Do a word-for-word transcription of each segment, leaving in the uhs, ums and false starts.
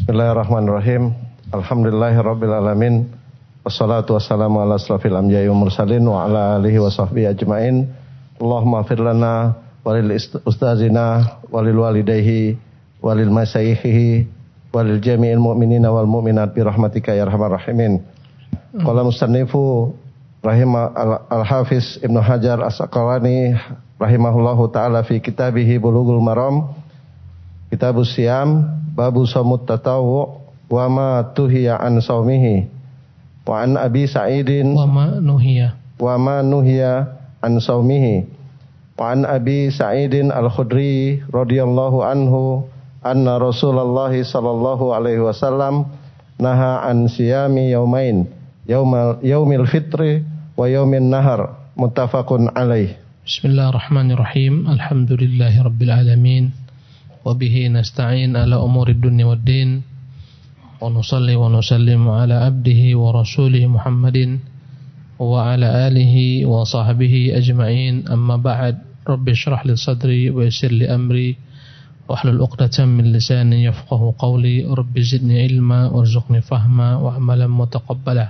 Bismillahirrahmanirrahim. Alhamdulillahirabbil alamin. Wassalatu wassalamu ala asrofil anbiya'i wal mursalin wa ala alihi wa sahbihi ajmain. Allahumma ighfir lana walil ustazina walil walidayhi walil masayikhihi walil jami'il mu'minina wal mu'minat bi rahmatika ya arhamar rahimin. Qala musannifu rahimah al-Hafiz Ibnu Hajar As-Asqalani rahimahullahu taala fi kitabih Bulughul Maram, Kitabus Siyam, babu shaumut tatawwu wa ma tuhiya an saumihi. Wa an Abi Sa'idin wa ma nuhiya wa ma nuhiya an saumihi. Wa an Abi Sa'idin Al-Khudri radhiyallahu anhu anna Rasulullah sallallahu alaihi wasallam naha an siyami yaumain, yaumal yaumil fitri wa yaumin nahar, muttafaqun alaih. Bismillahirrahmanirrahim. Alhamdulillahirabbil alamin. Wa bihi nasta'in ala umurid dunya waddin. Wa nusalli wa nusallimu ala abdihi wa rasulih Muhammadin wa ala alihi wa sahbihi ajma'in. Amma ba'd. Rabbi shrah li sadri wa yassir li amri wahlul 'uqdatam min lisani yafqahu qawli. Rabbi zidni ilma warzuqni fahma wa amalan mutaqabbala.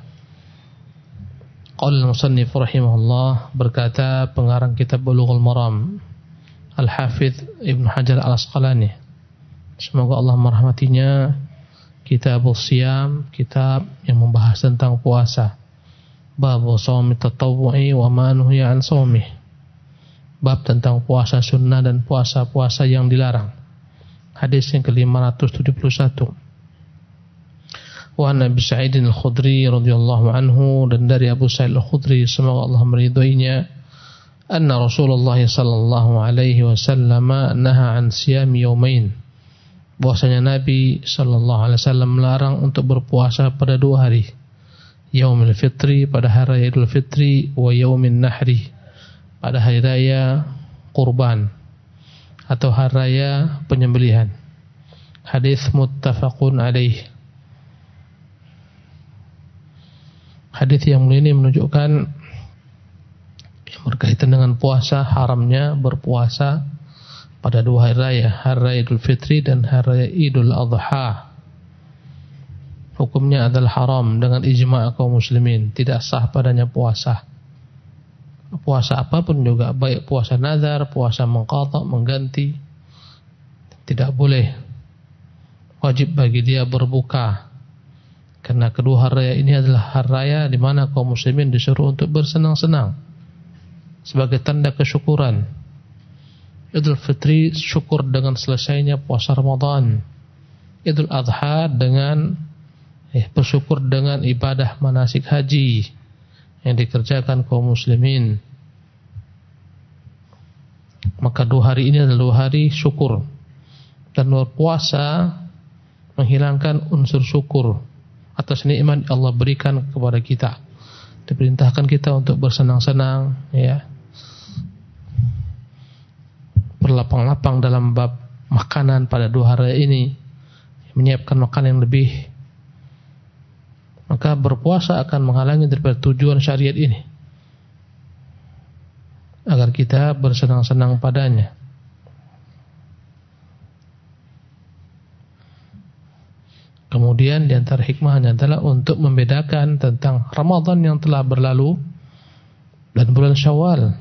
Qala al-musannif rahimahullah, berkata pengarang kitab Bulughul Maram Al-Hafidz Ibnu Hajar Al-Asqalani, semoga Allah merahmatinya, Kitabus Siyam, kitab yang membahas tentang puasa. Bab shaumit tatawwu'i wa ma nuhiya an shaumih. Bab tentang puasa sunnah dan puasa-puasa yang dilarang. Hadis yang ke lima ratus tujuh puluh satu. Wa an Abi Sa'id Al-Khudri radhiyallahu anhu, dan dari Abu Sa'id Al-Khudri semoga Allah meridhoinya, anna Rasulullah sallallahu alaihi wasallam naha an siyam yaumain, bahwasanya Nabi sallallahu alaihi wasallam melarang untuk berpuasa pada dua hari, yaumil fitri, pada hari raya Idul Fitri, wa yaumin nahri, pada hari raya kurban atau hari raya penyembelihan. Hadis muttafaqun alaih. Hadis yang mulia ini menunjukkan yang berkaitan dengan puasa, haramnya berpuasa pada dua hari raya, hari raya Idul Fitri dan hari raya Idul Adha. Hukumnya adalah haram dengan ijma' kaum muslimin, tidak sah padanya puasa. Puasa apapun juga, baik puasa nazar, puasa mengqadha, mengganti, tidak boleh. Wajib bagi dia berbuka. Karena kedua hari raya ini adalah hari raya di mana kaum muslimin disuruh untuk bersenang-senang sebagai tanda kesyukuran. Idul Fitri syukur dengan selesainya puasa Ramadan. Idul Adha dengan eh, bersyukur dengan ibadah manasik haji yang dikerjakan kaum muslimin. Maka dua hari ini adalah dua hari syukur, dan berpuasa menghilangkan unsur syukur atas nikmat Allah berikan kepada kita. Diperintahkan kita untuk bersenang-senang, ya, berlapang-lapang dalam bab makanan pada dua hari ini, menyiapkan makanan yang lebih. Maka berpuasa akan menghalangi daripada tujuan syariat ini, agar kita bersenang-senang padanya. Kemudian di antara hikmahnya adalah untuk membedakan tentang Ramadan yang telah berlalu dan bulan Syawal,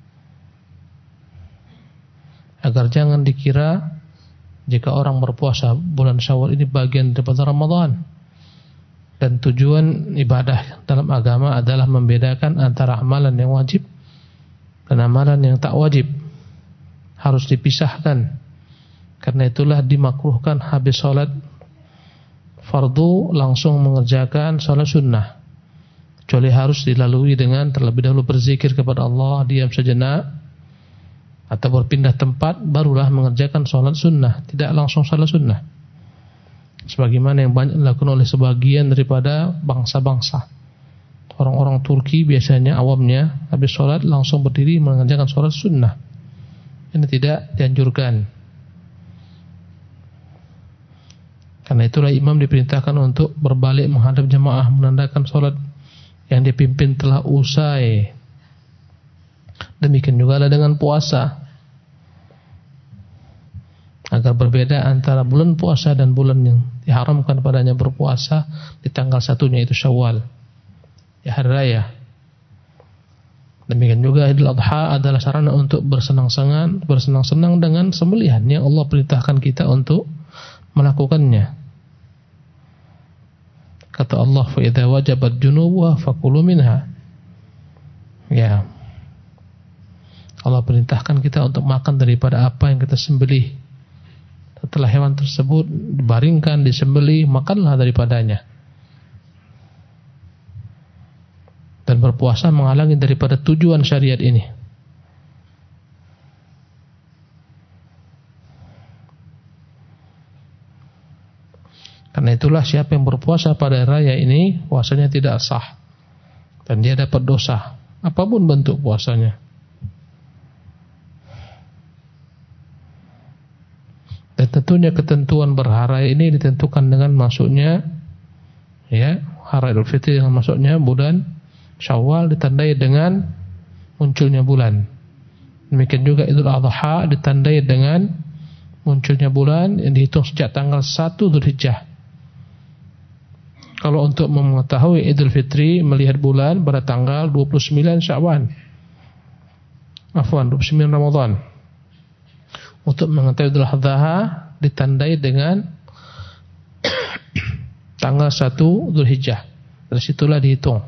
agar jangan dikira jika orang berpuasa bulan Syawal ini bagian daripada Ramadan. Dan tujuan ibadah dalam agama adalah membedakan antara amalan yang wajib dan amalan yang tak wajib, harus dipisahkan. Karena itulah dimakruhkan habis sholat fardu langsung mengerjakan sholat sunnah, kecuali harus dilalui dengan terlebih dahulu berzikir kepada Allah, diam sejenak, atau berpindah tempat, barulah mengerjakan sholat sunnah, tidak langsung sholat sunnah, sebagaimana yang banyak dilakukan oleh sebagian daripada bangsa-bangsa. Orang-orang Turki biasanya awamnya habis sholat langsung berdiri mengerjakan sholat sunnah. Ini tidak dianjurkan. Karena itulah imam diperintahkan untuk berbalik menghadap jemaah, menandakan sholat yang dipimpin telah usai. Demikian juga dengan puasa, agar berbeda antara bulan puasa dan bulan yang diharamkan padanya berpuasa di tanggal satunya itu Syawal, ya hari raya. Demikian juga Idul Adha adalah sarana untuk bersenang-senang, bersenang-senang dengan sembelihan yang Allah perintahkan kita untuk melakukannya. Kata Allah, fa idza wajabat junubuha fakulu minha. Ya. Allah perintahkan kita untuk makan daripada apa yang kita sembelih. Setelah hewan tersebut dibaringkan, disembelih, makanlah daripadanya. Dan berpuasa menghalangi daripada tujuan syariat ini. Karena itulah siapa yang berpuasa pada raya ini, puasanya tidak sah. Dan dia dapat dosa, apapun bentuk puasanya. Dan tentunya ketentuan berhara ini ditentukan dengan masuknya, ya, hari Idul Fitri dengan masuknya bulan Syawal ditandai dengan munculnya bulan. Demikian juga Idul Adha ditandai dengan munculnya bulan yang dihitung sejak tanggal satu Dzulhijjah. Kalau untuk mengetahui Idul Fitri melihat bulan pada tanggal dua puluh sembilan Sya'ban. Afwan, dua puluh sembilan Ramadan. Untuk mengetahui Idul Adha ditandai dengan tanggal satu Dzulhijjah. Dari situlah dihitung.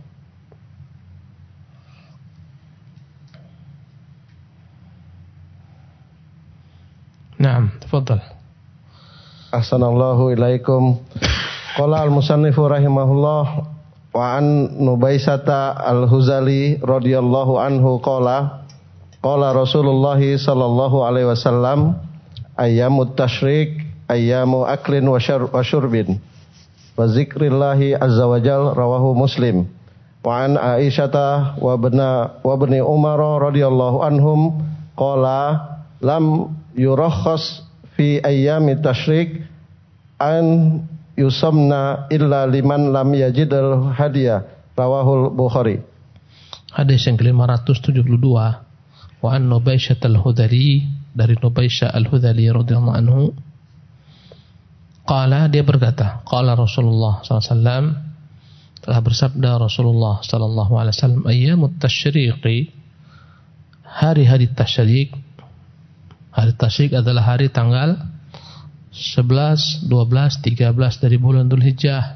Naam, tafadhal. Ahsanallahu ilaikum. Qala al-musannifu rahimahullah wa an Nubaisata al-Huzali radhiyallahu anhu qala qala Rasulullah sallallahu alaihi wasallam ayyamut tasyrik ayyamu aklin wa syurbin wa zikrillahi azza wajal rawahu Muslim. Wa an Aisyata wa bna wa bni Umar radhiyallahu anhum qala lam yurakhas fi ayyamit tasyrik an yusamna illa liman lam yajidal hadiah rawahul Bukhari. Hadis yang ke lima ratus tujuh puluh dua wa an Nubaisyah al-Hudali, dari Nubaisyah al-Hudali radhiyallahu anhu qala, dia berkata, qala Rasulullah sallallahu alaihi wasallam, telah bersabda Rasulullah sallallahu alaihi wasallam, ayyamut tasyriqi, hari-hari tasyrik. Hari tasyrik adalah hari tanggal sebelas, dua belas, tiga belas dari bulan Dzulhijjah.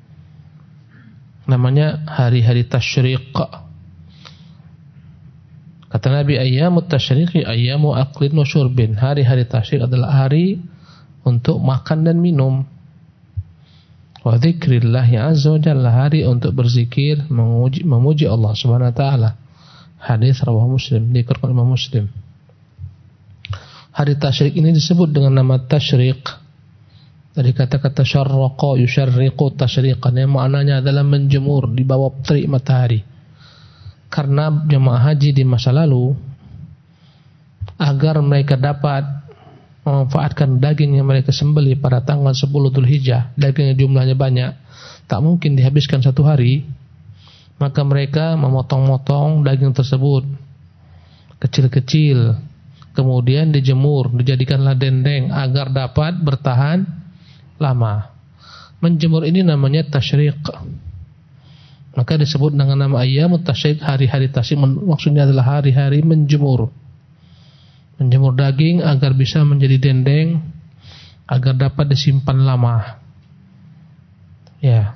Namanya hari-hari tasyrik. Kata Nabi, ayyamut tasyriqi ayyamu aklin wa syurbin. Hari-hari tasyrik adalah hari untuk makan dan minum. Wa dzikrillahi azza wa jalla, hari untuk berzikir, memuji, memuji Allah Subhanahu wa taala. Hadis rawahu Muslim, dikeluarkan Imam Muslim. Hari tasyrik ini disebut dengan nama tasyrik dari kata-kata syarraqa yusyarriqu tasyriqan, yang maknanya adalah menjemur di bawah terik matahari. Karena jemaah haji di masa lalu, agar mereka dapat memanfaatkan daging yang mereka sembelih pada tanggal sepuluh Dzulhijjah, daging yang jumlahnya banyak, tak mungkin dihabiskan satu hari, maka mereka memotong-motong daging tersebut kecil-kecil, kemudian dijemur, dijadikanlah dendeng agar dapat bertahan lama. Menjemur ini namanya tasyrik. Maka disebut dengan nama ayyamut tasyrik, hari-hari tasyrik, maksudnya adalah hari-hari menjemur. Menjemur daging agar bisa menjadi dendeng, agar dapat disimpan lama. Ya.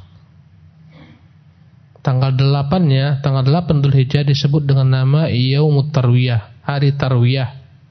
Tanggal delapan-nya, tanggal delapan Dzulhijjah disebut dengan nama Yaumut Tarwiyah, hari Tarwiyah.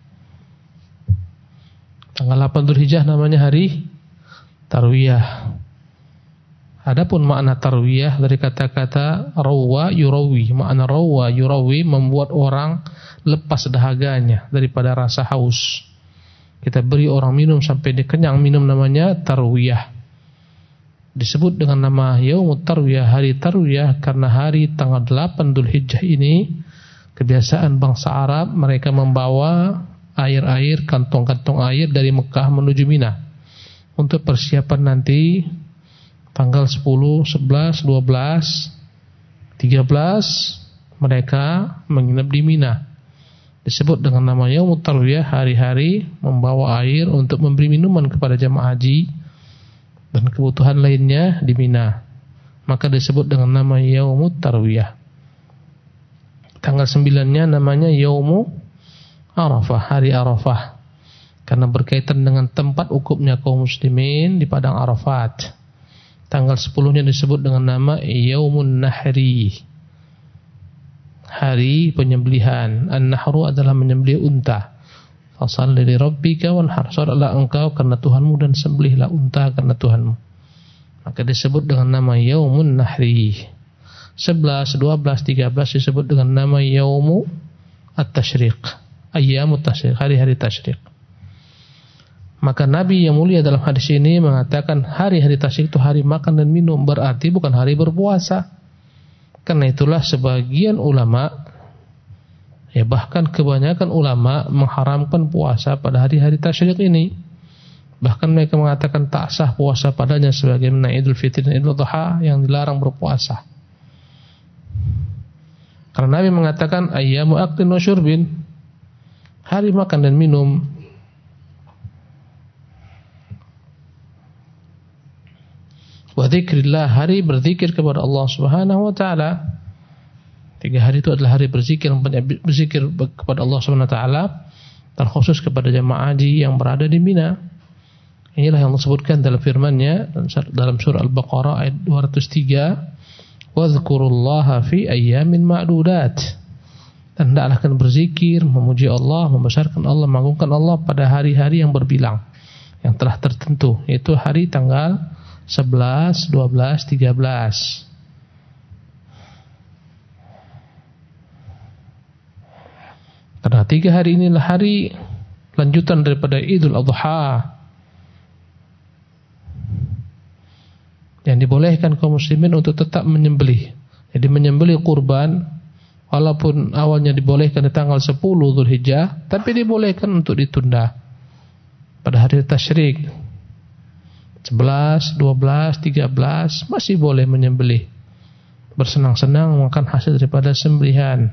Tanggal delapan Dzulhijjah namanya hari Tarwiyah. Adapun makna Tarwiyah dari kata-kata rawa yurawi, makna rawa yurawi membuat orang lepas dahaganya daripada rasa haus. Kita beri orang minum sampai dia kenyang minum, namanya Tarwiyah. Disebut dengan nama Yaumut Tarwiyah, hari Tarwiyah, karena hari tanggal delapan Dzulhijjah ini kebiasaan bangsa Arab, mereka membawa air-air, kantong-kantong air dari Mekah menuju Mina untuk persiapan nanti tanggal sepuluh, sebelas, dua belas, tiga belas mereka menginap di Mina. disebut dengan nama Yaumut Tarwiyah, hari-hari membawa air untuk memberi minuman kepada jamaah haji dan kebutuhan lainnya di Mina. Maka disebut dengan nama Yaumut Tarwiyah. Tanggal sembilannya namanya Yaumu Arafah, hari Arafah, karena berkaitan dengan tempat ukupnya kaum muslimin di padang Arafat. Tanggal sepuluhnya disebut dengan nama Yaumun Nahri, hari penyembelihan. An-nahru adalah menyembelih unta. Fashalli li rabbika wanhar, salatlah engkau karena Tuhanmu dan sembelihlah unta karena Tuhanmu. Maka disebut dengan nama Yaumun Nahri. sebelas, dua belas, tiga belas disebut dengan nama Yaumu At-Tashriq, Ayyamut Tashriq, hari-hari Tashriq. Maka Nabi yang mulia dalam hadis ini mengatakan hari-hari Tashriq itu hari makan dan minum, berarti bukan hari berpuasa. Karena itulah sebagian ulama, ya bahkan kebanyakan ulama mengharamkan puasa pada hari-hari tasyrik ini. Bahkan mereka mengatakan tak sah puasa padanya, sebagaimana Idul Fitri dan Idul Adha yang dilarang berpuasa. Karena Nabi mengatakan ayyamu aklin wa syurbin, hari makan dan minum. Wa dzikrillah, hari berzikir kepada Allah Subhanahu wa taala. Tiga hari itu adalah hari berzikir, berzikir kepada Allah Subhanahu wa taala, terkhusus kepada jemaah haji yang berada di Mina. Inilah yang disebutkan dalam firman-Nya dalam surah Al-Baqarah ayat dua ratus tiga, wa dzkurullaha fi ayyamin ma'dudat. Dan hendaklah kalian berzikir, memuji Allah, membesarkan Allah, mengagungkan Allah pada hari-hari yang berbilang, yang telah tertentu, yaitu hari tanggal sebelas, dua belas, tiga belas. Karena tiga hari inilah hari lanjutan daripada Idul Adha, yang dibolehkan kaum muslimin untuk tetap menyembelih. Jadi menyembelih kurban, walaupun awalnya dibolehkan di tanggal sepuluh Dzulhijjah, tapi dibolehkan untuk ditunda pada hari tasyrik. sebelas, dua belas, tiga belas masih boleh menyembelih, bersenang-senang makan hasil daripada sembelihan,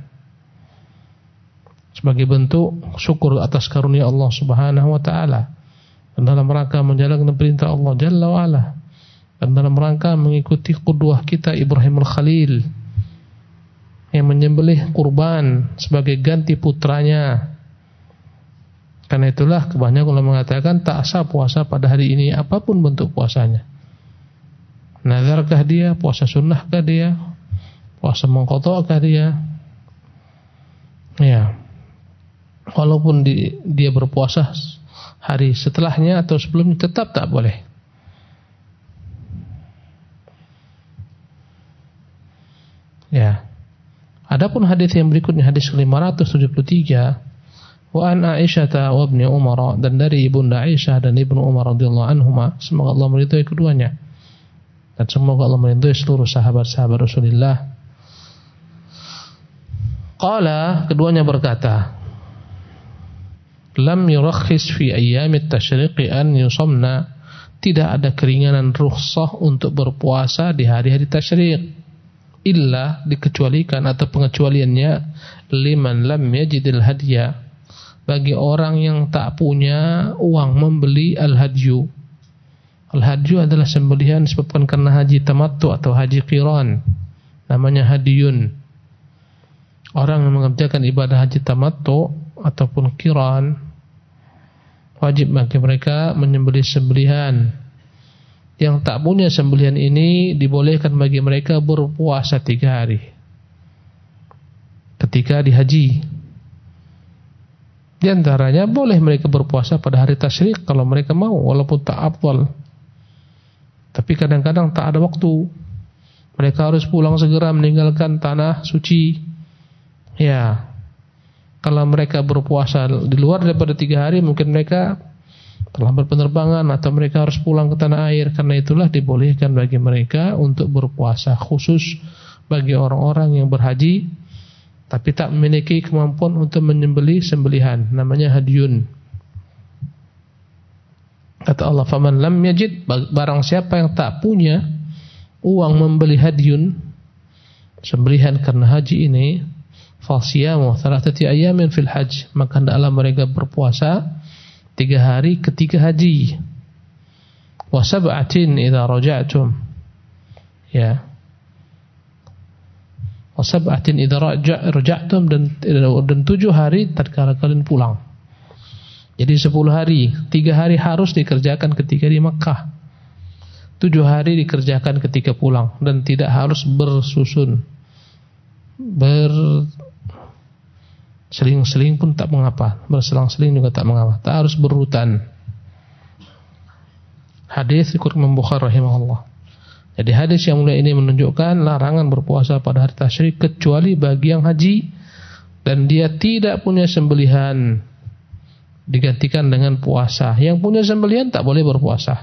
sebagai bentuk syukur atas karunia Allah Subhanahu wa taala, dan dalam rangka menjalankan perintah Allah Jalla wa ala, dan dalam rangka mengikuti qudwah kita Ibrahim al-Khalil yang menyembelih kurban sebagai ganti putranya. Karena itulah kebanyakan ulama mengatakan tak sah puasa pada hari ini, apapun bentuk puasanya. Nazarkah dia, puasa sunnahkah dia, puasa mengqadhakah dia, ya, walaupun di, dia berpuasa hari setelahnya atau sebelumnya, tetap tak boleh. Ya. Adapun hadis yang berikutnya, hadis lima ratus tujuh puluh tiga, wa an Aisyah wa ibni Umar, dan dari ibunda Aisyah dan ibnu Umar radhiyallahu anhuma, semoga Allah meridhai keduanya dan semoga Allah meridhai seluruh sahabat-sahabat Rasulullah. Qala, keduanya berkata, lam yurakhis fi ayyamit tasyriqi an yusamna, tidak ada keringanan rukhsah untuk berpuasa di hari-hari tasyriq, illa, dikecualikan atau pengecualiannya, liman lam yajidil hadya, bagi orang yang tak punya uang membeli al-hadyu. Al-hadyu adalah sembelihan disebabkan karena haji tamattu atau haji qiran, namanya hadiyun. Orang yang mengerjakan ibadah haji tamattu ataupun qiran, wajib bagi mereka menyembelih sembelihan. Yang tak punya sembelihan ini dibolehkan bagi mereka berpuasa tiga hari ketika di haji. Di antaranya boleh mereka berpuasa pada hari tasyrik kalau mereka mau, walaupun tak afdal. Tapi kadang-kadang tak ada waktu, mereka harus pulang segera meninggalkan tanah suci. Ya, kalau mereka berpuasa di luar daripada tiga hari, mungkin mereka terlambat penerbangan atau mereka harus pulang ke tanah air. Karena itulah dibolehkan bagi mereka untuk berpuasa, khusus bagi orang-orang yang berhaji tapi tak memiliki kemampuan untuk menyembelih sembelihan, namanya hadiyun. Kata Allah, faman lam yajid, barang siapa yang tak punya uang membeli hadiyun, sembelihan karena haji ini, Fasiyamu thalathati ayamin fil hajj, maka hendaklah mereka berpuasa tiga hari ketika haji. Wa sab'atin idza raja'tum. Ya. Wa sab'atin idza raja'tum, dan dan tujuh hari tatkala kalian pulang. Jadi sepuluh hari, tiga hari harus dikerjakan ketika di Makkah, tujuh hari dikerjakan ketika pulang, dan tidak harus bersusun, berseling-seling pun tak mengapa, berselang-seling juga tak mengapa, tak harus berurutan. Hadis riwayat Imam Bukhari rahimahullah. Jadi hadis yang mulia ini menunjukkan larangan berpuasa pada hari tasyrik kecuali bagi yang haji dan dia tidak punya sembelihan, digantikan dengan puasa. Yang punya sembelihan tak boleh berpuasa.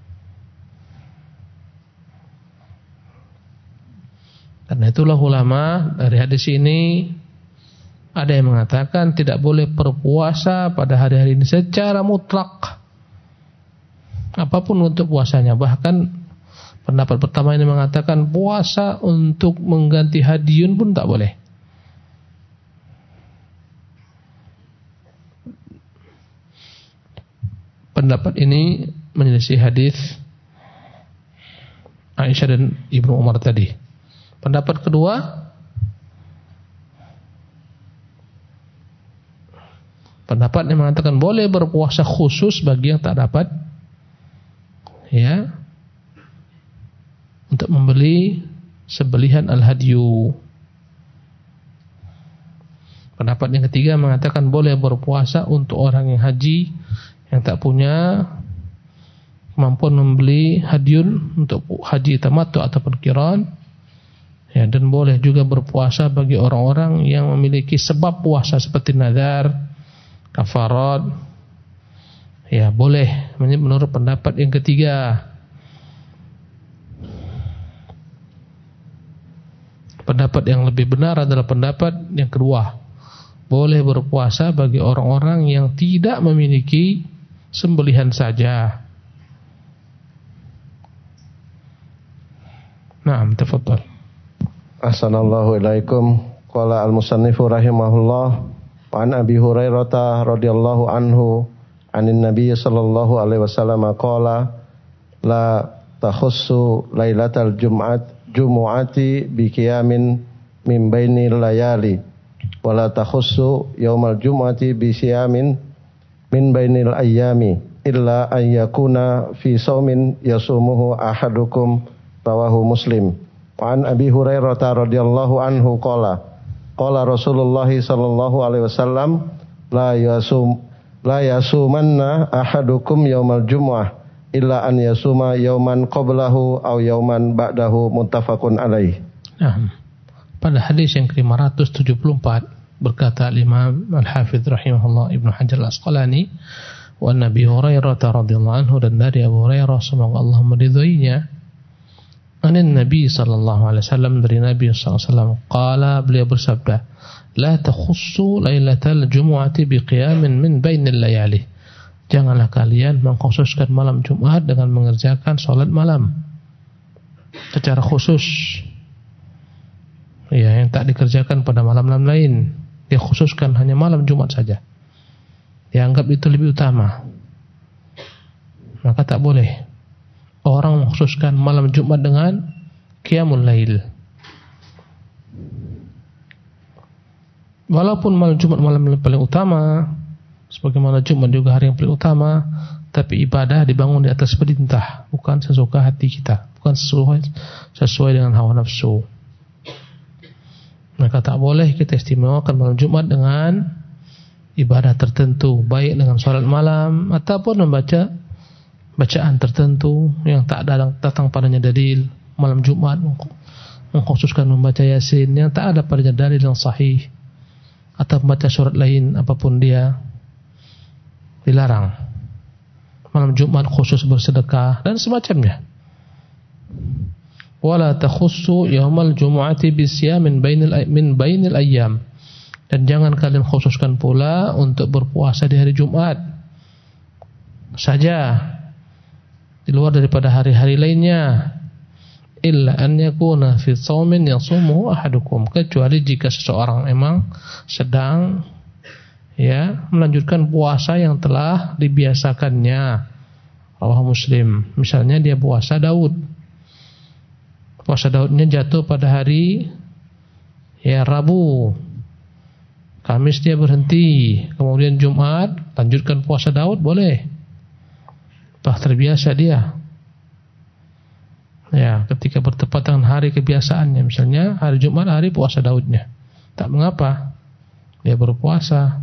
Karena itulah ulama dari hadis ini ada yang mengatakan tidak boleh berpuasa pada hari-hari ini secara mutlak, apapun untuk puasanya. Bahkan pendapat pertama ini mengatakan puasa untuk mengganti hadiun pun tak boleh. Pendapat ini menyelisih hadis Aisyah dan Ibnu Umar tadi. Pendapat kedua, pendapat yang mengatakan boleh berpuasa khusus bagi yang tak dapat, ya, untuk membeli sembelihan al-hadyu. Pendapat yang ketiga mengatakan boleh berpuasa untuk orang yang haji yang tak punya kemampuan membeli hadiun untuk haji tamattu ataupun qiran, ya, dan boleh juga berpuasa bagi orang-orang yang memiliki sebab puasa seperti nazar, kafarat, ya, boleh menurut pendapat yang ketiga. Pendapat yang lebih benar adalah pendapat yang kedua, boleh berpuasa bagi orang-orang yang tidak memiliki sembelihan saja. Naam, tafadhal. Ahsanallahu ilaikum. Qala al-musannifu rahimahullah wa an Abi Hurairah radhiyallahu anhu anin Nabi sallallahu alaihi wasallam qala la takhussu lailatal jum'at jumu'ati bi qiyamin min bainil layali wa la takhussu yaumal jum'ati bi siyamin min bainil ayyami illa an yakuna fi saumin yasumuhu ahadukum, rawahu Muslim. Wa an Abi Hurairah radhiyallahu anhu qala qala Rasulullah sallallahu alaihi wasallam la yasum la yasumanna ahadukum yaumal jumu'ah illa an yasuma yauman qablahu aw yauman ba'dahu, muttafaqun alaih. Nah, pada hadis yang ke lima ratus tujuh puluh empat berkata Imam Al-Hafidz rahimahullah Ibnu Hajar Al-Asqalani, wa Nabi Hurairah radhiyallahu anhu, dan dari Abu Hurairah semoga Allah meridhoinya, anin Nabi sallallahu alaihi wasallam, dari Nabi sallallahu alaihi wasallam, qala, beliau bersabda, la takhussu lailatal jumu'ati biqiyamin min bainil layali, janganlah kalian mengkhususkan malam Jumat dengan mengerjakan salat malam secara khusus, ya, yang tak dikerjakan pada malam-malam lain. Dia khususkan hanya malam Jumat saja, dianggap itu lebih utama, maka tak boleh orang mengkhususkan malam Jumat dengan qiyamul lail. Walaupun malam Jumat malam yang paling utama, sebagaimana Jumat juga hari yang paling utama, tapi ibadah dibangun di atas perintah, bukan sesuka hati kita, bukan sesuai sesuai dengan hawa nafsu. Maka tak boleh kita istimewakan malam Jumat dengan ibadah tertentu, baik dengan salat malam ataupun membaca bacaan tertentu yang tak datang, datang padanya dalil. Malam Jumat mengkhususkan membaca Yasin yang tak ada padanya dalil yang sahih, atau membaca surat lain apapun dia, dilarang. Malam Jumat khusus bersedekah dan semacamnya. Wala takhussu yaumal jumu'ati bisyamin bainil min bainil ayyam, dan jangan kalian khususkan pula untuk berpuasa di hari Jumat saja, di luar daripada hari-hari lainnya. illa an yakuna fi shaumin yasumuhu ahadukum, kecuali jika seseorang memang sedang ya melanjutkan puasa yang telah dibiasakannya. Rawahu Muslim. Misalnya dia puasa Daud, puasa Daudnya jatuh pada hari ya Rabu, Kamis dia berhenti, kemudian Jumat lanjutkan puasa Daud, boleh. Telah terbiasa dia. Ya, ketika bertepatan dengan hari kebiasaannya, misalnya hari Jumat hari puasa Daudnya, tak mengapa dia berpuasa.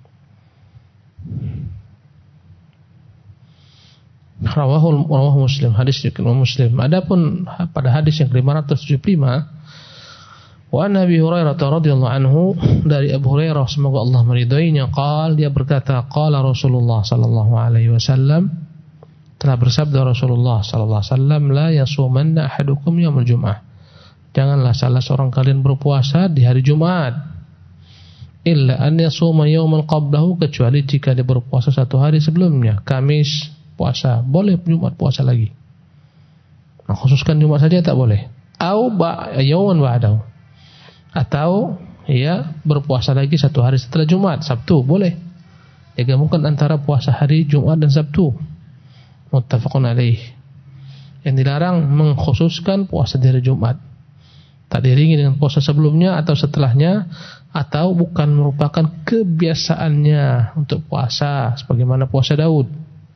Rawahu rawahu Muslim, hadis riwayat Muslim. Adapun pada hadis yang ke lima ratus tujuh puluh lima, wa Nabi Hurairah radhiyallahu anhu, dari Abu Hurairah semoga Allah meridainya, qala, dia berkata, qala Rasulullah sallallahu alaihi wasallam, telah bersabda Rasulullah sallallahu alaihi wasallam, la yasumanna ahadukum yaumul jum'ah, janganlah salah seorang kalian berpuasa di hari Jumat, illa an yasuma yauman qablahu, kecuali jika dia berpuasa satu hari sebelumnya. Kamis puasa, boleh Jumat puasa lagi. Nah, khususkan Jumat saja tak boleh. Au ba yauman ba'dahu, atau ya berpuasa lagi satu hari setelah Jumat, Sabtu boleh. Ya, gabungkan antara puasa hari Jumat dan Sabtu. Muttafaqun alaih. Yang dilarang mengkhususkan puasa di hari Jumat, tak diiringi dengan puasa sebelumnya atau setelahnya, atau bukan merupakan kebiasaannya untuk puasa sebagaimana puasa Daud.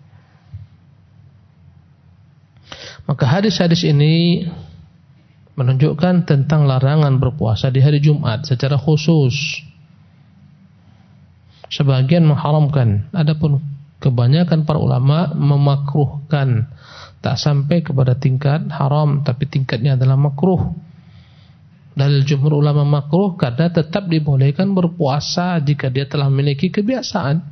Maka hadis-hadis ini menunjukkan tentang larangan berpuasa di hari Jumat secara khusus. Sebagian mengharamkan, adapun kebanyakan para ulama memakruhkan, tak sampai kepada tingkat haram, tapi tingkatnya adalah makruh. Dalil jumhur ulama makruh karena tetap dibolehkan berpuasa jika dia telah memiliki kebiasaan.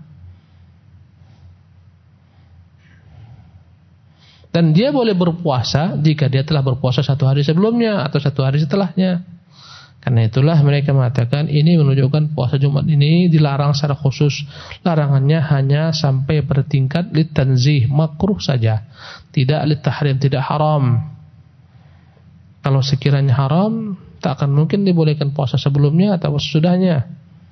Dan dia boleh berpuasa jika dia telah berpuasa satu hari sebelumnya atau satu hari setelahnya. Karena itulah mereka mengatakan ini menunjukkan puasa Jumat ini dilarang secara khusus. Larangannya hanya sampai pada tingkat litanzih, makruh saja, tidak litahrim, tidak haram. Kalau sekiranya haram, tak akan mungkin dibolehkan puasa sebelumnya atau sesudahnya.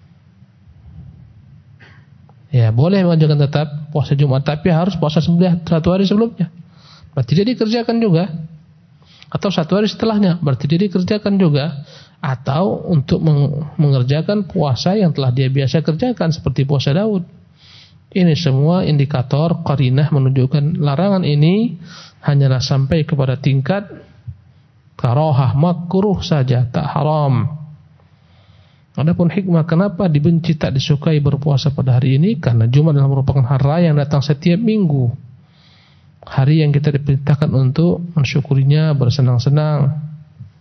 Ya, boleh mengajukan tetap puasa Jumat, tapi harus puasa satu hari sebelumnya, berarti dia dikerjakan juga. Atau satu hari setelahnya, berarti dia dikerjakan juga. Atau untuk mengerjakan puasa yang telah dia biasa kerjakan seperti puasa Daud. Ini semua indikator qarinah menunjukkan larangan ini hanyalah sampai kepada tingkat karahah, makruh saja, tak haram. Adapun hikmah kenapa dibenci, tak disukai berpuasa pada hari ini, karena Jumat adalah merupakan hari raya yang datang setiap minggu, hari yang kita diperintahkan untuk mensyukurinya, bersenang-senang.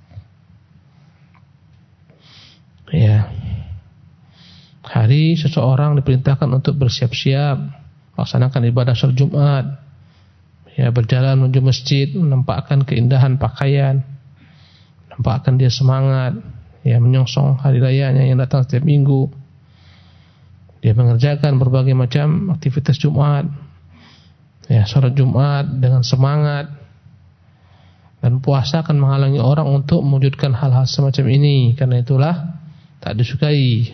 Ya, hari seseorang diperintahkan untuk bersiap-siap melaksanakan ibadah salat Jumat, ya, berjalan menuju masjid, menampakkan keindahan pakaian, menampakkan dia semangat, ya, menyongsong hari rayanya yang datang setiap minggu. Dia mengerjakan berbagai macam aktivitas Jumat, ya, salat Jumat dengan semangat. Dan puasa akan menghalangi orang untuk mewujudkan hal-hal semacam ini. Karena itulah tak disukai.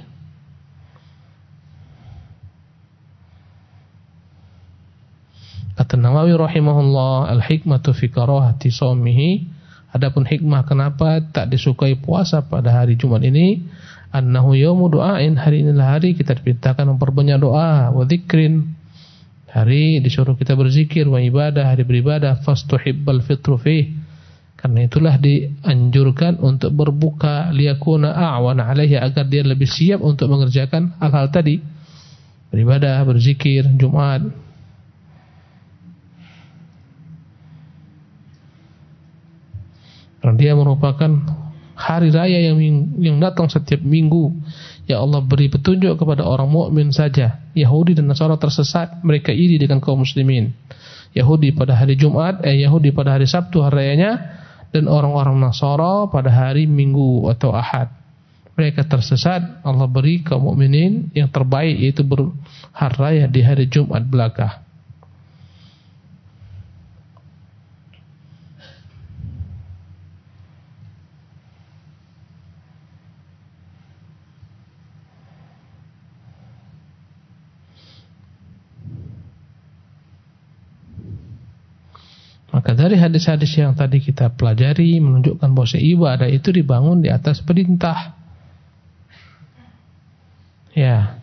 Kata Nawawi rahimahullah, al-hikmatu fi karahati shaumihi, adapun hikmah kenapa tak disukai puasa pada hari Jumat ini, annahu yaumu du'ain, hari inilah hari kita diperintahkan memperbanyak doa, wa dzikrin, hari disuruh kita berzikir, wa ibadah, hari beribadah, fastuhibbal fitru fih, karena itulah dianjurkan untuk berbuka, liyakuna a'wana alaihi, agar dia lebih siap untuk mengerjakan hal-hal tadi, beribadah, berzikir, Jumat. Karena dia merupakan hari raya yang yang datang setiap minggu. Ya Allah beri petunjuk kepada orang mukmin saja. Yahudi dan Nasara tersesat, mereka iri dengan kaum muslimin. Yahudi pada hari Jumat, eh Yahudi pada hari Sabtu hari rayanya, dan orang-orang Nasara pada hari Minggu atau Ahad. Mereka tersesat, Allah beri kaum mukminin yang terbaik, yaitu berhari raya di hari Jumat belaka. Dari hadis-hadis yang tadi kita pelajari menunjukkan bahwa ibadah itu dibangun di atas perintah. Ya.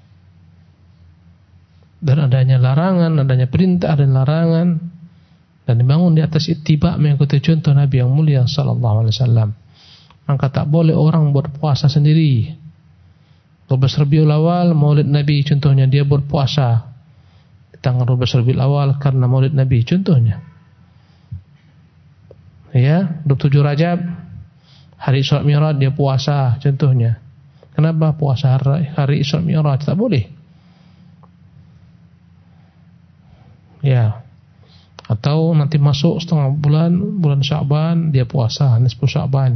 Dan adanya larangan, adanya perintah dan larangan, dan dibangun di atas ittiba, mengikuti contoh Nabi yang mulia sallallahu alaihi wasallam. Maka tak boleh orang berpuasa sendiri. dua belas Rabiul Awal Maulid Nabi contohnya, dia berpuasa di tanggal dua belas Rabiul Awal karena Maulid Nabi contohnya. Ya, dua puluh tujuh Rajab hari Isra Mi'raj dia puasa contohnya. Kenapa puasa hari, hari Isra Mi'raj? Tak boleh. Ya. Atau nanti masuk setengah bulan bulan Sya'ban dia puasa nisfu Sya'ban.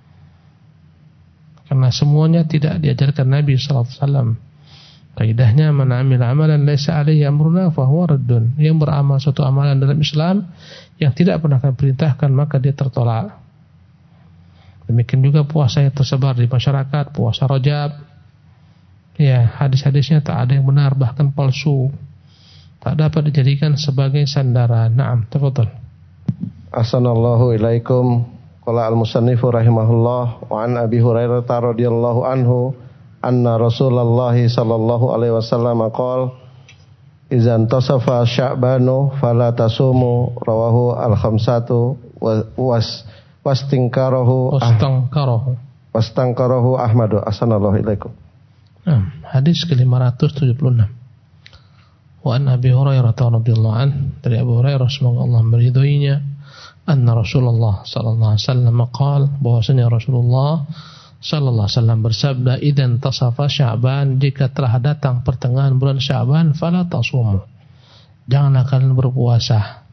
Karena semuanya tidak diajarkan Nabi sallallahu alaihi wasallam. Kaidahnya man 'amila 'amalan laisa 'alaihi amruna fa huwa raddun. Yang beramal suatu amalan dalam Islam yang tidak pernah kami perintahkan maka dia tertolak. Demikian juga puasa yang tersebar di masyarakat, puasa Rajab. Ya, hadis-hadisnya tak ada yang benar, bahkan palsu. Tak dapat dijadikan sebagai sandaran. Naam, tafadhal. Ahsanallahu ilaikum. Qala al-musannifu rahimahullah wa an Abi Hurairah radhiyallahu anhu anna Rasulullah sallallahu alaihi wasallam qala idzan tasafa sya'banu fala tasumu rawahu al-khamsatu was wastinkarahu wastankarahu wastankarahu Ahmad. Ahsanallahu ilaikum. Nah, hadis ke lima ratus tujuh puluh enam. Wa an Abi Hurairah radhiyallahu anhu, dari Abu Hurairah semoga Allah meridhoinya, anna Rasulullah sallallahu alaihi wasallam qala, bahwasanya Rasulullah sallallahu alaihi wasallam bersabda, idzan tasafa Sya'ban, jika telah datang pertengahan bulan Sya'ban, fala tasumu, janganlah kalian berpuasa.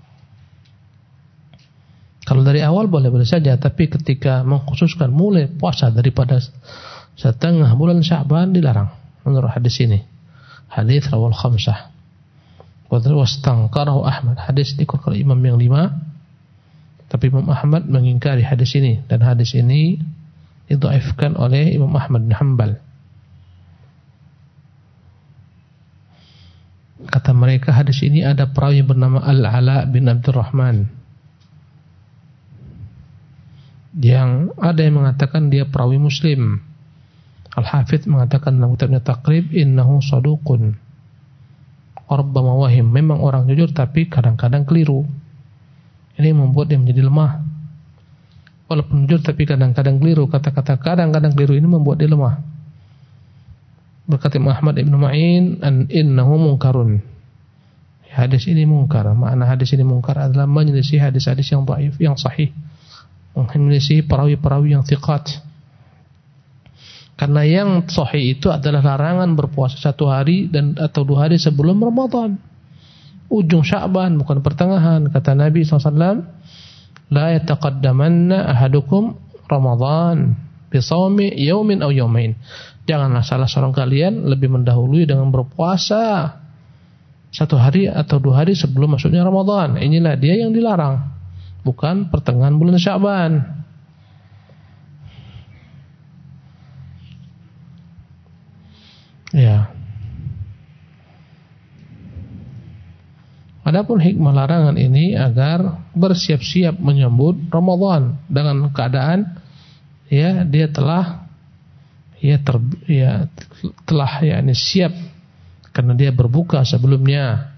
Kalau dari awal boleh-boleh saja, tapi ketika mengkhususkan mulai puasa daripada setengah bulan Sya'ban dilarang menurut hadis ini. Hadis rawal khamsah. Wastangkarahu Ahmad, hadis dikeluarkan imam yang lima, tapi Imam Ahmad mengingkari hadis ini, dan hadis ini didhaifkan oleh Imam Ahmad bin Hanbal. Kata mereka hadis ini ada perawi bernama Al-Ala bin Abdurrahman, yang ada yang mengatakan dia perawi Muslim. Al-Hafidz mengatakan dalam kitabnya Taqrib, innahu saduqun Rabbama wahim, memang orang jujur tapi kadang-kadang keliru. Ini membuat dia menjadi lemah. Walaupun jujur tapi kadang-kadang keliru, kata-kata kadang-kadang keliru ini membuat dia lemah. Berkata Ahmad ibn Ma'in, an innahu munkarun. Hadis ini mungkar. Makna hadis ini mungkar adalah menyelisih hadis-hadis yang dhaif, yang sahih, menyelisih perawi-perawi yang thiqat. Karena yang sahih itu adalah larangan berpuasa satu hari dan atau dua hari sebelum Ramadan, ujung Sya'ban, bukan pertengahan. Kata Nabi sallallahu alaihi wasallam, la yataqaddamanna ahadukum Ramadan bisawmi yaumin aw yaumain. Janganlah salah seorang kalian lebih mendahului dengan berpuasa satu hari atau dua hari sebelum masuknya Ramadan. Inilah dia yang dilarang, bukan pertengahan bulan Sya'ban. Ya. Adapun hikmah larangan ini agar bersiap-siap menyambut Ramadan dengan keadaan ya dia telah ya ter, ya telah yakni siap karena dia berbuka sebelumnya,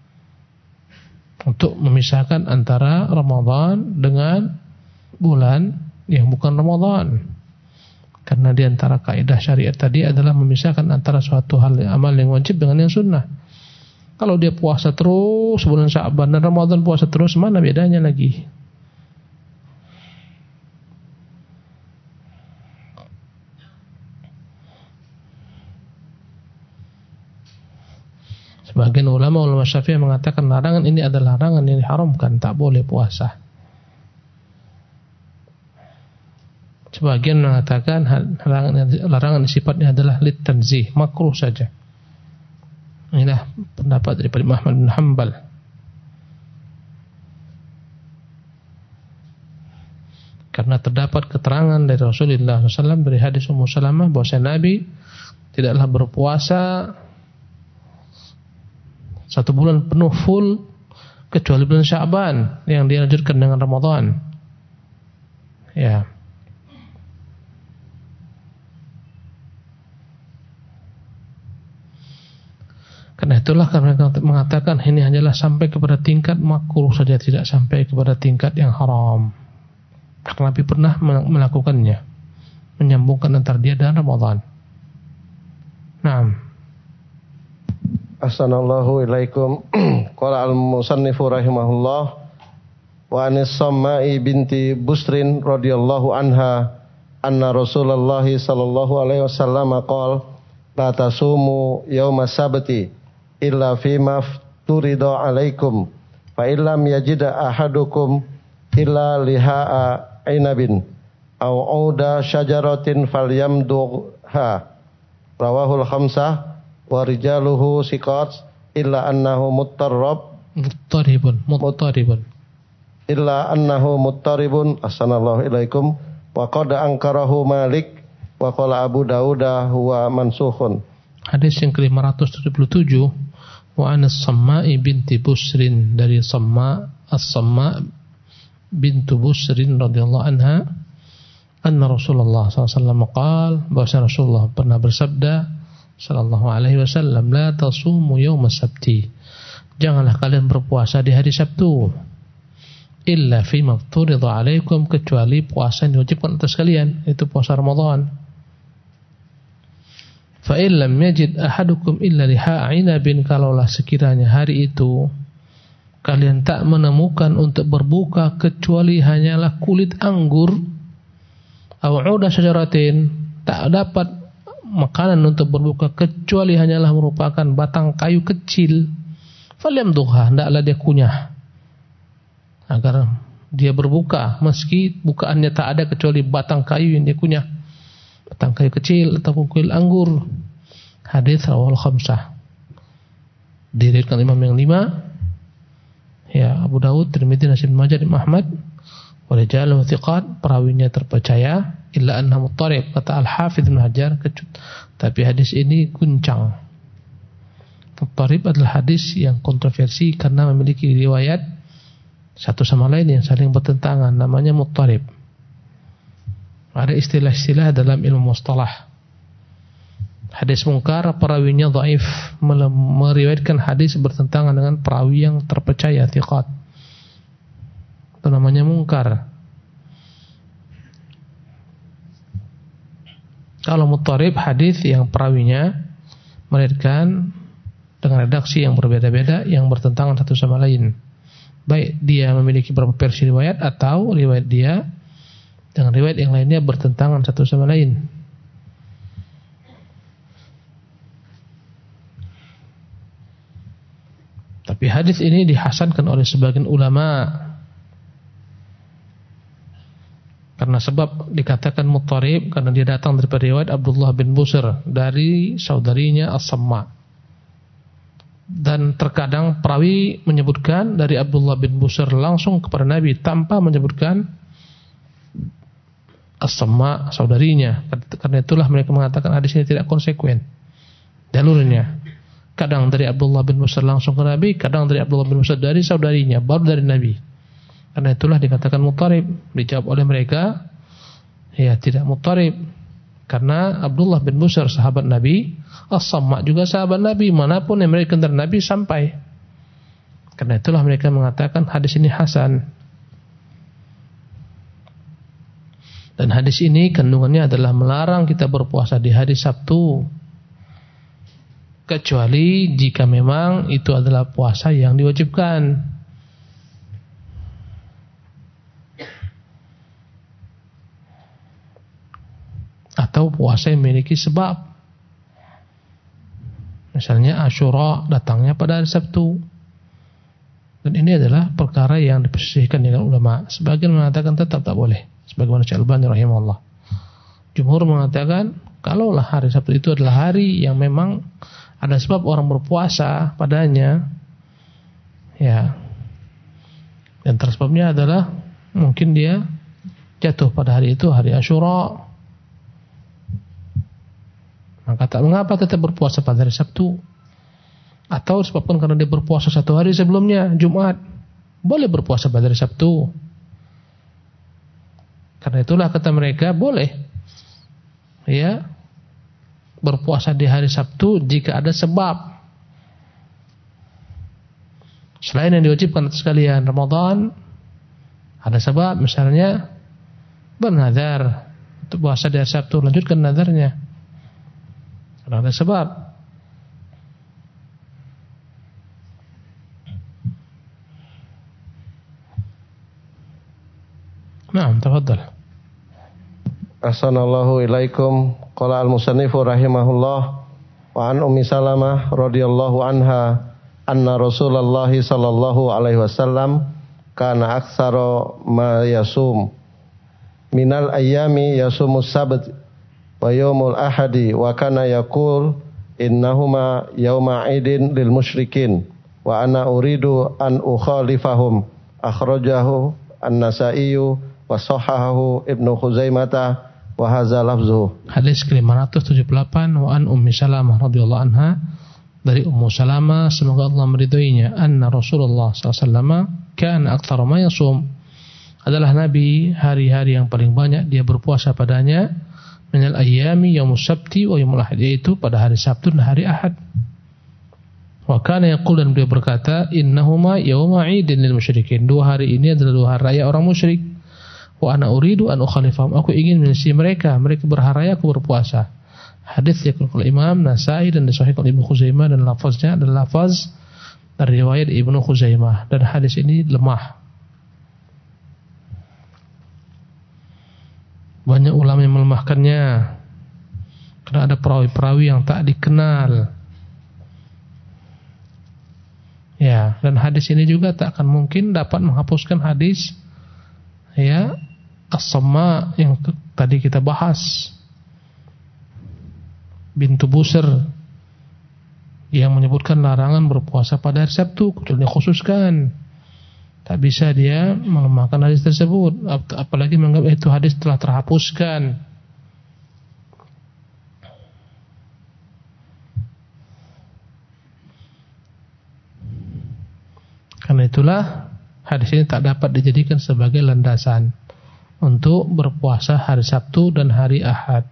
untuk memisahkan antara Ramadan dengan bulan yang bukan Ramadan. Karena di antara kaidah syariat tadi adalah memisahkan antara suatu hal amal yang wajib dengan yang sunnah. Kalau dia puasa terus bulan Sya'ban dan Ramadan puasa terus, mana bedanya lagi? Sebagian ulama ulama Syafi'i mengatakan larangan ini adalah larangan yang diharamkan, tak boleh puasa. Sebagian mengatakan larangan, larangan sifatnya adalah litanzih, makruh saja. Inilah pendapat daripada Imam Ahmad bin Hanbal. Karena terdapat keterangan dari Rasulullah shallallahu alaihi wasallam dari hadis Ummu Salamah bahwa Nabi tidaklah berpuasa satu bulan penuh full kecuali bulan Sya'ban yang dilanjutkan dengan Ramadan. Ya. Karena itulah karena mengatakan ini hanyalah sampai kepada tingkat makruh saja, tidak sampai kepada tingkat yang haram. Karena Nabi pernah melakukannya, menyambungkan antara dia dan Ramadan. Naam. Assalamualaikum ilaikum. Qala al-musannifu rahimahullah wa anis Samma'i binti Busrin radhiyallahu anha anna Rasulullah sallallahu alaihi wasallam qala la tasumu yaumas sabti illa fima turida alaikum fa illam yajid ahadukum illa liha'a ainabin aw auda syajaratin falyamduha rawahul khamsah wa rijaluhu siqat illa annahu muttarrab muttaribun muttaribun illa annahu muttaribun. Assalamualaikum ilaikum wa qad ankarahu Malik wa qala Abu Dawuda huwa mansukhun. Hadis yang ke lima ratus tujuh puluh tujuh, wa anas Samma'i binti Busrin, dari Samma as-Samma bintu Busrin radhiyallahu anha, anna Rasulullah sallallahu alaihi wasallam qaal, bahwa Rasulullah pernah bersabda sallallahu alaihi wasallam, la tasumu yaumas sabti, janganlah kalian berpuasa di hari Sabtu, illa fi mafturida alaikum, kecuali puasa yang diwajibkan atas kalian, itu puasa Ramadan. Fa illam yajid ahadukum illa liha ainabin, kalaulah sekiranya hari itu kalian tak menemukan untuk berbuka kecuali hanyalah kulit anggur, aw uda syajaratin, tak dapat makanan untuk berbuka kecuali hanyalah merupakan batang kayu kecil, falyamduha, hendaklah dia kunyah agar dia berbuka, meski bukaannya tak ada kecuali batang kayu yang dia kunyah, batang kayu kecil ataupun kulit anggur. Hadis rawahul khamsah, diriwayatkan imam yang lima, ya, Abu Dawud, Tirmidzi, Nasai, Ibnu Majah, Imam Ahmad. Wa rijaluhu thiqat, perawinya terpercaya, illa annahu muttarib, kata Al-Hafidz Ibnu Hajar, tapi hadis ini guncang. Muttarib adalah hadis yang kontroversi karena memiliki riwayat satu sama lain yang saling bertentangan, namanya muttarib. Ada istilah-istilah dalam ilmu mustalah. Hadis mungkar, perawinya dhaif, meriwayatkan hadis bertentangan dengan perawi yang terpercaya, thiqat. Itu namanya mungkar. Kalau muttarib, hadis yang perawinya meriwayatkan dengan redaksi yang berbeda-beda, yang bertentangan satu sama lain. Baik dia memiliki beberapa versi riwayat, atau riwayat dia dengan riwayat yang lainnya bertentangan satu sama lain. Tapi hadis ini dihasankan oleh sebagian ulama karena sebab dikatakan muttarib karena dia datang dari riwayat Abdullah bin Busr dari saudarinya As-Samma. Dan terkadang perawi menyebutkan dari Abdullah bin Busr langsung kepada Nabi tanpa menyebutkan As-Samma saudarinya. Karena itulah mereka mengatakan hadis ini tidak konsekuen jalurnya. Kadang dari Abdullah bin Busr langsung ke Nabi, kadang dari Abdullah bin Busr dari saudarinya, baru dari Nabi. Karena itulah dikatakan muttarib. Dijawab oleh mereka, ya tidak muttarib, karena Abdullah bin Busr sahabat Nabi, As-Samma juga sahabat Nabi, manapun yang mereka dari Nabi sampai. Karena itulah mereka mengatakan hadis ini hasan. Dan hadis ini kandungannya adalah melarang kita berpuasa di hari Sabtu, kecuali jika memang itu adalah puasa yang diwajibkan. Atau puasa yang memiliki sebab. Misalnya Asyura datangnya pada hari Sabtu. Dan ini adalah perkara yang dipersisihkan dengan ulama. Sebagian mengatakan tetap tak boleh, sebagaimana Syekh Al-Albani rahimahullah. Jumhur mengatakan kalaulah hari Sabtu itu adalah hari yang memang ada sebab orang berpuasa padanya, ya, dan tersebabnya adalah mungkin dia jatuh pada hari itu, hari Asyura, maka tak mengapa tetap berpuasa pada hari Sabtu. Atau disebabkan karena dia berpuasa satu hari sebelumnya, Jumat, boleh berpuasa pada hari Sabtu. Karena itulah kata mereka boleh ya berpuasa di hari Sabtu jika ada sebab. Selain yang diwajibkan atas kalian Ramadan, ada sebab, misalnya bernazar untuk puasa di hari Sabtu, lanjutkan nazarnya. Karena ada sebab. Naam, tafadhal. Ahsanallahu ilaikum. Qala al-musannifu rahimahullah wa an Ummi Salamah radhiyallahu anha anna Rasulullah sallallahu alaihi wasallam kana aktsara ma yasum minal ayyami yasumus sabt wa yaumul ahadi wa kana yaqul innahuma yauma idin lil musyrikin wa ana uridu an ukhalifahum akhrajahu an-Nasa'i wa sahahahu Ibnu Khuzaimah wa hadza lafzuhu. Hadis ke lima ratus tujuh puluh delapan wa an Ummi Salamah radhiyallahu anha, dari Ummu Salamah semoga Allah meridhoinya, anna Rasulullah sallallahu alaihi wasallam kana aktsara ma yasum, adalah Nabi hari-hari yang paling banyak dia berpuasa padanya, minal ayyami yaumus sabti wa yaumul ahad, yaitu pada hari Sabtu dan hari Ahad. Wa kana yaqul, dan beliau berkata, innahuma yauma idin lil musyrikin, dua hari ini adalah dua hari raya orang musyrik. Wa ana uridu an ukhalifahum, aku ingin menyelisihi mereka, mereka berhari raya, aku berpuasa. Hadis diriwayatkan oleh Imam Nasa'i dan disahihkan oleh Ibnu Khuzaimah, dan lafaznya adalah lafaz dari riwayat Ibnu Khuzaimah, dan hadis ini lemah. Banyak ulama yang melemahkannya karena ada perawi-perawi yang tak dikenal. Ya, dan hadis ini juga tak akan mungkin dapat menghapuskan hadis ya As-Samma yang tadi kita bahas, bintu Busr, yang menyebutkan larangan berpuasa pada hari Sabtu, kecuali dikhususkan. Tak bisa dia melemahkan hadis tersebut, apalagi menganggap itu hadis telah terhapuskan. Karena itulah hadis ini tak dapat dijadikan sebagai landasan untuk berpuasa hari Sabtu dan hari Ahad.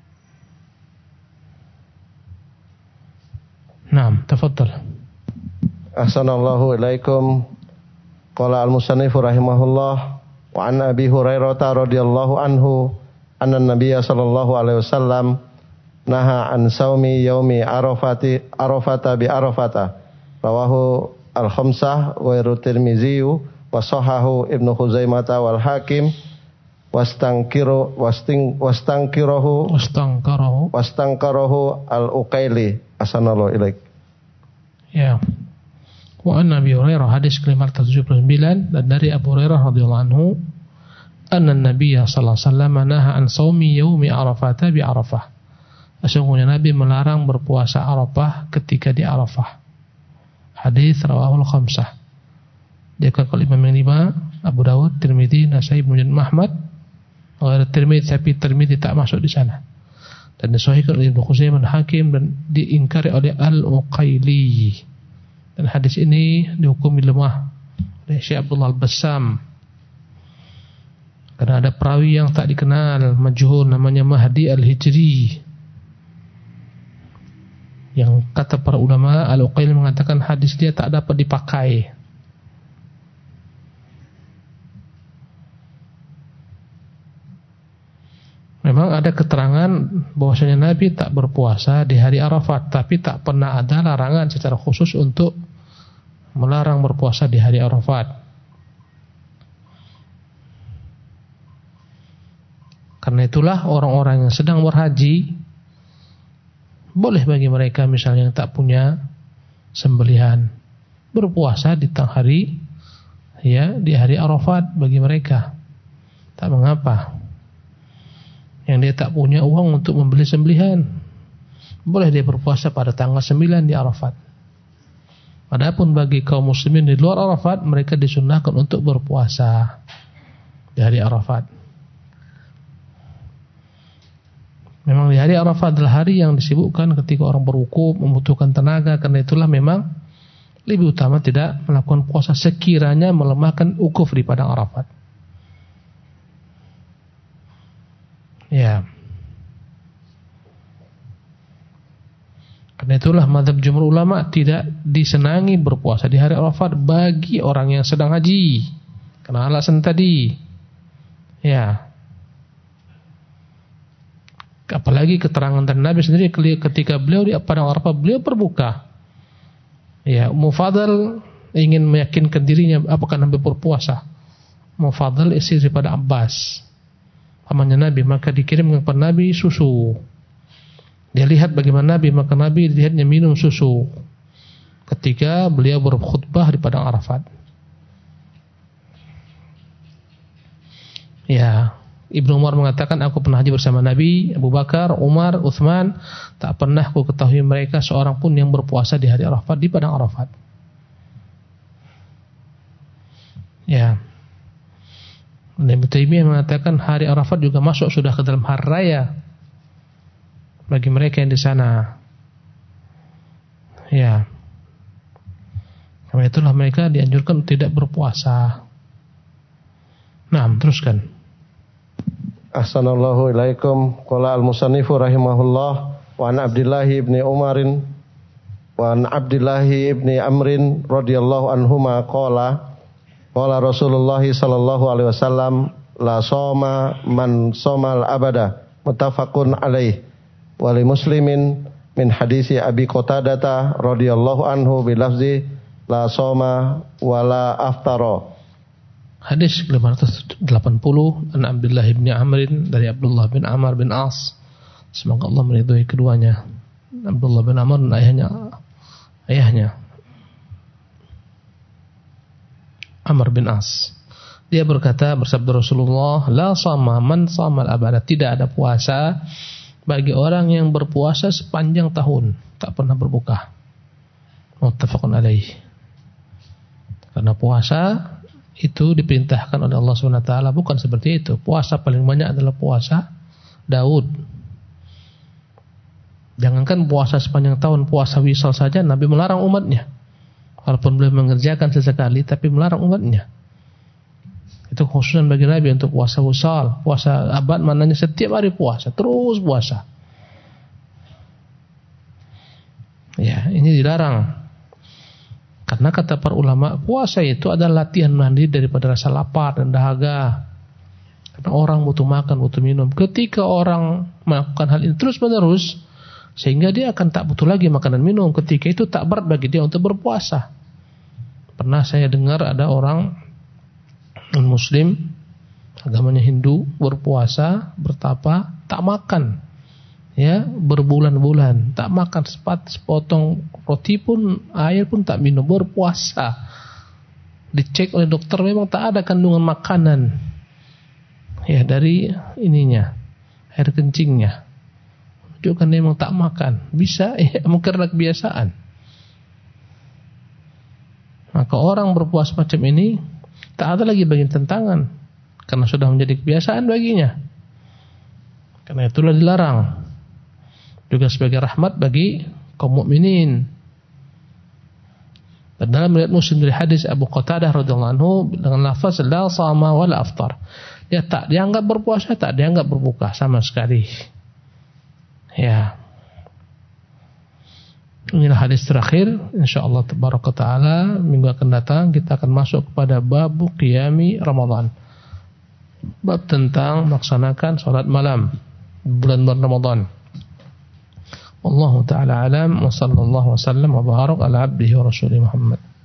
Naam, tafadhal. Ahsanallahu ilaikum. Qala al-musannifu rahimahullah wa an Abi Hurairah radhiyallahu anhu anna Nabiyya sallallahu alaihi wasallam naha an saumi yaumi Arafati Arafata bi Arafata, rawahu al-khamsah wa Tirmizi wa sahahu Ibnu Khuzaimah wal Hakim wastangkiru wasting wastangkirahu wastangkarahu wastangkarahu al-Uqaili. Ahsanallahu ilaik. Ya. Wa an Abi Hurairah, hadis ke lima ratus tujuh puluh sembilan, dan dari Abu Hurairah radhiyallahu anhu, anna Nabiyya sallallahu alaihi wasallam naha an shaumi yaumi Arafah bi Arafah, sesungguhnya Nabi melarang berpuasa Arafah ketika di Arafah. Hadis rawahul khamsah, dikatakan oleh Imam yang lima, Abu Dawud, Tirmizi, Nasa'i, Ibnu Ahmad. Ada Tirmizi, tapi Tirmizi tak masuk di sana. Dan disahihkan oleh Ibnu Khuzaimah dan Hakim, dan diingkari oleh Al-Uqaili. Dan hadis ini dihukumi lemah oleh Syekh Abdullah Al-Bassam, karena ada perawi yang tak dikenal, majhul, namanya Mahdi Al-Hijri, yang kata para ulama, Al-Uqaili mengatakan hadis dia tak dapat dipakai. Memang ada keterangan bahwasanya Nabi tak berpuasa di hari Arafat, tapi tak pernah ada larangan secara khusus untuk melarang berpuasa di hari Arafat. Karena itulah orang-orang yang sedang berhaji, boleh bagi mereka misalnya yang tak punya sembelihan berpuasa di tengah hari, ya, di hari Arafat bagi mereka. Tak mengapa. Yang dia tak punya uang untuk membeli sembelihan, boleh dia berpuasa pada tanggal sembilan di Arafat. Adapun bagi kaum muslimin di luar Arafat, mereka disunahkan untuk berpuasa di hari Arafat. Memang di hari Arafat adalah hari yang disibukkan ketika orang berwukuf, membutuhkan tenaga. Karena itulah memang lebih utama tidak melakukan puasa sekiranya melemahkan ukuf di padang Arafat. Ya. Karena itulah mazhab jumhur ulama tidak disenangi berpuasa di hari Arafat bagi orang yang sedang haji. Karena alasan tadi. Ya. Apalagi keterangan dari Nabi sendiri ketika beliau di padang Arafah, beliau berbuka. Ya, Ummu Fadl ingin meyakinkan dirinya apakah Nabi berpuasa. Ummu Fadl istri daripada Abbas, pamannya Nabi, maka dikirim kepada Nabi susu. Dia lihat bagaimana Nabi, maka Nabi lihatnya minum susu ketika beliau berkhutbah di padang Arafat. Ya, Ibnu Umar mengatakan, aku pernah haji bersama Nabi, Abu Bakar, Umar, Uthman, tak pernah aku ketahui mereka seorang pun yang berpuasa di hari Arafat, di padang Arafat. Ya. Ibnu Taimiyah mengatakan hari Arafat juga masuk sudah ke dalam hari raya bagi mereka yang di sana. Ya. Karena itulah mereka dianjurkan tidak berpuasa. Nah, teruskan. Ahsanallahu ilaikum. Qala al-musannifu rahimahullah wa an Abdullah ibni Umarin wa an Abdullah ibni Amrin radhiyallahu anhuma qala qala Rasulullah sallallahu alaihi wasallam la shoma man shomal abada muttafaqun alaih wa li muslimin min hadisi Abi Qatadah radhiyallahu anhu bi lafzi la shoma wa la aftara. Hadis lima ratus delapan puluh an Abdullah bin Amr dari Abdullah bin Amr bin As, semoga Allah meridhai keduanya. Abdullah bin Amr dan ayahnya ayahnya Amr bin As. Dia berkata, bersabda Rasulullah, la shama man shamal abada, tidak ada puasa bagi orang yang berpuasa sepanjang tahun, tak pernah berbuka. Muttafaqun alaih. Karena puasa itu diperintahkan oleh Allah subhanahu wa taala, bukan seperti itu. Puasa paling banyak adalah puasa Daud. Jangankan puasa sepanjang tahun, puasa wisal saja Nabi melarang umatnya. Walaupun beliau mengerjakan sesekali, tapi melarang umatnya. Itu khususan bagi Nabi untuk puasa wisal, puasa abad, maknanya setiap hari puasa, terus puasa. Ya, ini dilarang. Karena kata para ulama, puasa itu adalah latihan mandiri daripada rasa lapar dan dahaga. Karena orang butuh makan, butuh minum. Ketika orang melakukan hal ini terus-menerus, sehingga dia akan tak butuh lagi makan dan minum. Ketika itu tak berat bagi dia untuk berpuasa. Pernah saya dengar ada orang non-muslim, agamanya Hindu, berpuasa, bertapa, tak makan. Ya, berbulan-bulan tak makan sepat, sepotong roti pun, air pun tak minum, berpuasa. Dicek oleh dokter memang tak ada kandungan makanan ya dari ininya, air kencingnya. Menunjukkan dia memang tak makan. Bisa ya, mungkin karena kebiasaan. Maka orang berpuasa macam ini tak ada lagi bagi tentangan, karena sudah menjadi kebiasaan baginya. Karena itulah dilarang. Juga sebagai rahmat bagi kaum mukminin. Dan dalam riwayat Muslim dari hadis Abu Qatadah radhiyallahu anhu dengan lafaz la shama wa la aftar. Dia tak dianggap berpuasa, tak dianggap berbuka sama sekali. Ya. Inilah hadis terakhir. Insyaallah tabaraka taala minggu akan datang kita akan masuk kepada bab qiyami Ramadan. Bab tentang melaksanakan salat malam bulan-bulan Ramadan. Wallahu ta'ala alam wa sallallahu wa sallam wa barak ala abdihi wa rasulih Muhammad.